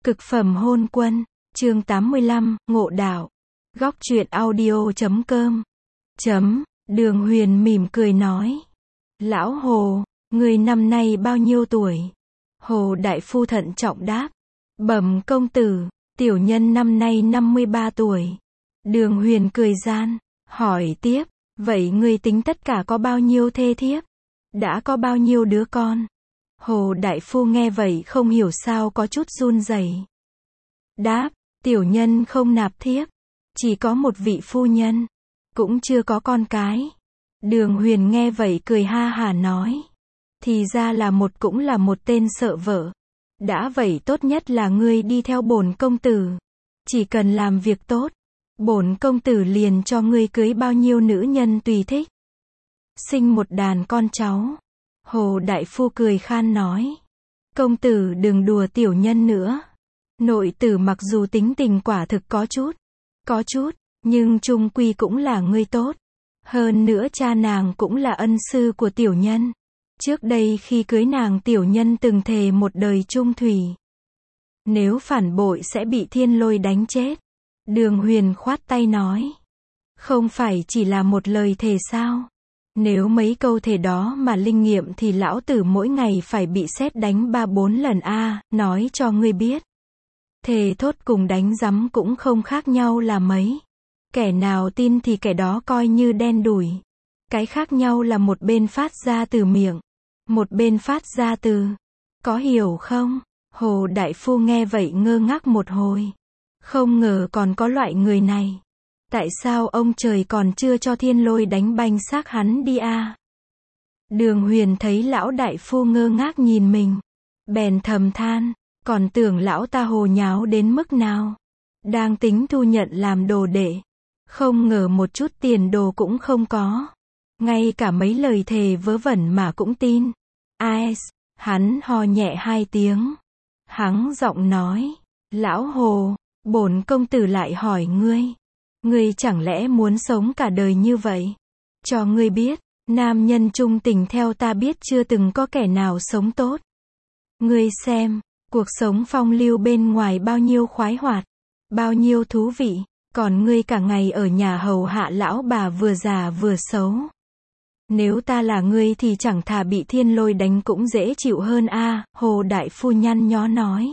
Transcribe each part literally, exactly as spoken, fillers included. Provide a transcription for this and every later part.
Cực phẩm hôn quân, chương tám mươi lăm, ngộ đạo. Góc truyện audio chấm com. Chấm, Đường Huyền mỉm cười nói. Lão Hồ, người năm nay bao nhiêu tuổi? Hồ Đại Phu thận trọng đáp. Bẩm công tử, tiểu nhân năm nay năm mươi ba tuổi. Đường Huyền cười gian, hỏi tiếp, vậy người tính tất cả có bao nhiêu thê thiếp? Đã có bao nhiêu đứa con? Hồ Đại Phu nghe vậy không hiểu sao có chút run rẩy. Đáp, tiểu nhân không nạp thiếp, chỉ có một vị phu nhân, cũng chưa có con cái. Đường Huyền nghe vậy cười ha hả nói, thì ra là một cũng là một tên sợ vợ. Đã vậy tốt nhất là ngươi đi theo bổn công tử, chỉ cần làm việc tốt, bổn công tử liền cho ngươi cưới bao nhiêu nữ nhân tùy thích, sinh một đàn con cháu. Hồ Đại Phu cười khan nói, công tử đừng đùa tiểu nhân nữa. Nội tử mặc dù tính tình quả thực có chút, có chút, nhưng chung quy cũng là người tốt. Hơn nữa cha nàng cũng là ân sư của tiểu nhân. Trước đây khi cưới nàng tiểu nhân từng thề một đời chung thủy. Nếu phản bội sẽ bị thiên lôi đánh chết. Đường Huyền khoát tay nói, không phải chỉ là một lời thề sao? Nếu mấy câu thề đó mà linh nghiệm thì lão tử mỗi ngày phải bị sét đánh ba bốn lần a, nói cho ngươi biết. Thề thốt cùng đánh rắm cũng không khác nhau là mấy. Kẻ nào tin thì kẻ đó coi như đen đủi. Cái khác nhau là một bên phát ra từ miệng, một bên phát ra từ. Có hiểu không? Hồ Đại Phu nghe vậy ngơ ngác một hồi. Không ngờ còn có loại người này. Tại sao ông trời còn chưa cho thiên lôi đánh banh xác hắn đi a? Đường Huyền thấy lão đại phu ngơ ngác nhìn mình, bèn thầm than, còn tưởng lão ta hồ nháo đến mức nào. Đang tính thu nhận làm đồ đệ, không ngờ một chút tiền đồ cũng không có. Ngay cả mấy lời thề vớ vẩn mà cũng tin. Ai, hắn ho nhẹ hai tiếng. Hắng giọng nói, lão Hồ, bổn công tử lại hỏi ngươi. Ngươi chẳng lẽ muốn sống cả đời như vậy? Cho ngươi biết, nam nhân trung tình theo ta biết chưa từng có kẻ nào sống tốt. Ngươi xem, cuộc sống phong lưu bên ngoài bao nhiêu khoái hoạt, bao nhiêu thú vị, còn ngươi cả ngày ở nhà hầu hạ lão bà vừa già vừa xấu. Nếu ta là ngươi thì chẳng thà bị thiên lôi đánh cũng dễ chịu hơn a. Hồ Đại Phu nhăn nhó nói.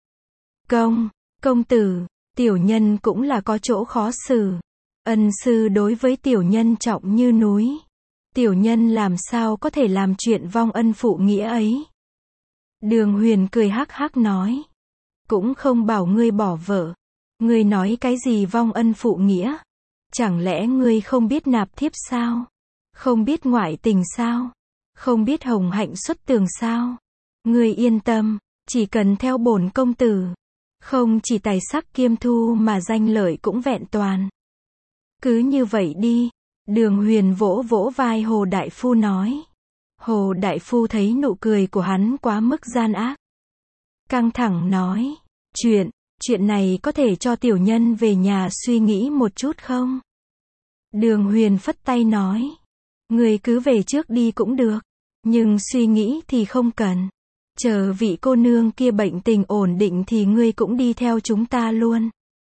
Công, công tử, tiểu nhân cũng là có chỗ khó xử. Ân sư đối với tiểu nhân trọng như núi. Tiểu nhân làm sao có thể làm chuyện vong ân phụ nghĩa ấy. Đường Huyền cười hắc hắc nói. Cũng không bảo ngươi bỏ vợ. Ngươi nói cái gì vong ân phụ nghĩa? Chẳng lẽ ngươi không biết nạp thiếp sao? Không biết ngoại tình sao? Không biết hồng hạnh xuất tường sao? Ngươi yên tâm, chỉ cần theo bổn công tử. Không chỉ tài sắc kiêm thu mà danh lợi cũng vẹn toàn. Cứ như vậy đi. Đường Huyền vỗ vỗ vai Hồ Đại Phu nói. Hồ Đại Phu thấy nụ cười của hắn quá mức gian ác. Căng thẳng nói. Chuyện, chuyện này có thể cho tiểu nhân về nhà suy nghĩ một chút không? Đường Huyền phất tay nói. Người cứ về trước đi cũng được. Nhưng suy nghĩ thì không cần. Chờ vị cô nương kia bệnh tình ổn định thì ngươi cũng đi theo chúng ta luôn.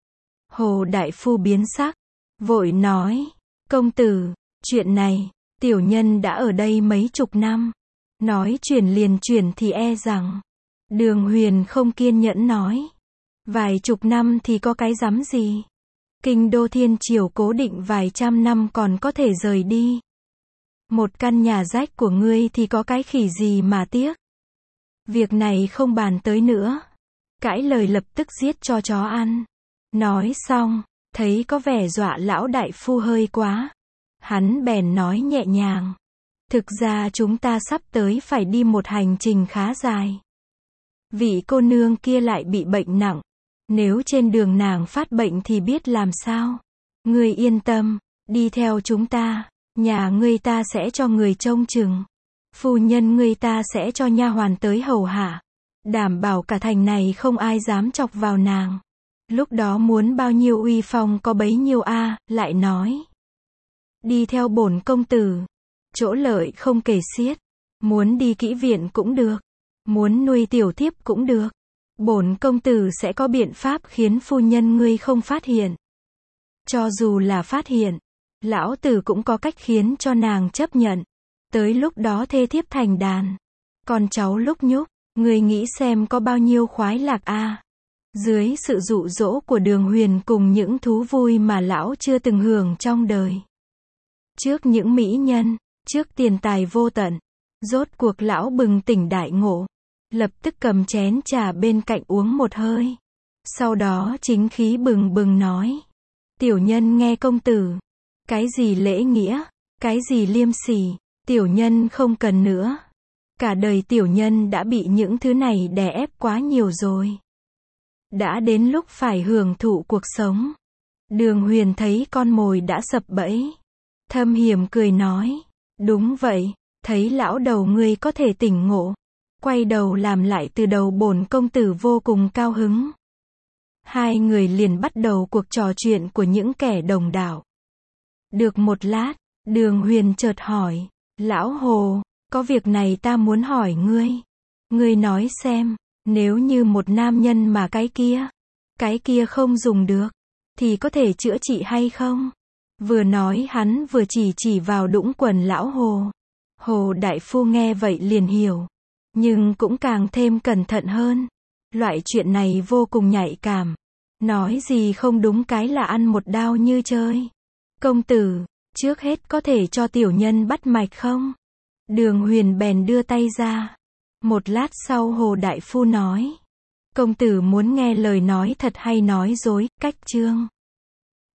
Hồ Đại Phu biến sắc, vội nói, công tử, chuyện này, tiểu nhân đã ở đây mấy chục năm. Nói chuyển liền chuyển thì e rằng. Đường Huyền không kiên nhẫn nói. Vài chục năm thì có cái dám gì. Kinh đô thiên triều cố định vài trăm năm còn có thể rời đi. Một căn nhà rách của ngươi thì có cái khỉ gì mà tiếc. Việc này không bàn tới nữa. Cãi lời lập tức giết cho chó ăn. Nói xong, thấy có vẻ dọa lão đại phu hơi quá. Hắn bèn nói nhẹ nhàng. Thực ra chúng ta sắp tới phải đi một hành trình khá dài. Vị cô nương kia lại bị bệnh nặng. Nếu trên đường nàng phát bệnh thì biết làm sao. Ngươi yên tâm, đi theo chúng ta. Nhà ngươi ta sẽ cho người trông chừng. Phu nhân ngươi ta sẽ cho nha hoàn tới hầu hạ. Đảm bảo cả thành này không ai dám chọc vào nàng. Lúc đó muốn bao nhiêu uy phong có bấy nhiêu a. Lại nói. Đi theo bổn công tử. Chỗ lợi không kể xiết. Muốn đi kỹ viện cũng được. Muốn nuôi tiểu thiếp cũng được. bổn công tử sẽ có biện pháp khiến phu nhân ngươi không phát hiện. Cho dù là phát hiện, lão tử cũng có cách khiến cho nàng chấp nhận. Tới lúc đó thê thiếp thành đàn. Con cháu lúc nhúc, ngươi nghĩ xem có bao nhiêu khoái lạc a. Dưới sự dụ dỗ của Đường Huyền cùng những thú vui mà lão chưa từng hưởng trong đời. Trước những mỹ nhân, trước tiền tài vô tận, rốt cuộc lão bừng tỉnh đại ngộ. Lập tức cầm chén trà bên cạnh uống một hơi. Sau đó chính khí bừng bừng nói. Tiểu nhân nghe công tử. Cái gì lễ nghĩa, cái gì liêm sỉ, tiểu nhân không cần nữa. Cả đời tiểu nhân đã bị những thứ này đè ép quá nhiều rồi. Đã đến lúc phải hưởng thụ cuộc sống. Đường Huyền thấy con mồi đã sập bẫy. Thâm hiểm cười nói. Đúng vậy, thấy lão đầu ngươi có thể tỉnh ngộ. Quay đầu làm lại từ đầu, bổn công tử vô cùng cao hứng. Hai người liền bắt đầu cuộc trò chuyện của những kẻ đồng đạo. Được một lát, Đường Huyền chợt hỏi. Lão Hồ, có việc này ta muốn hỏi ngươi. Ngươi nói xem, nếu như một nam nhân mà cái kia, cái kia không dùng được, thì có thể chữa trị hay không? Vừa nói hắn vừa chỉ chỉ vào đũng quần lão Hồ. Hồ đại phu nghe vậy liền hiểu. Nhưng cũng càng thêm cẩn thận hơn. Loại chuyện này vô cùng nhạy cảm. Nói gì không đúng cái là ăn một đao như chơi. Công tử, trước hết có thể cho tiểu nhân bắt mạch không? Đường Huyền bèn đưa tay ra. Một lát sau Hồ đại phu nói. Công tử muốn nghe lời nói thật hay nói dối, cách chương.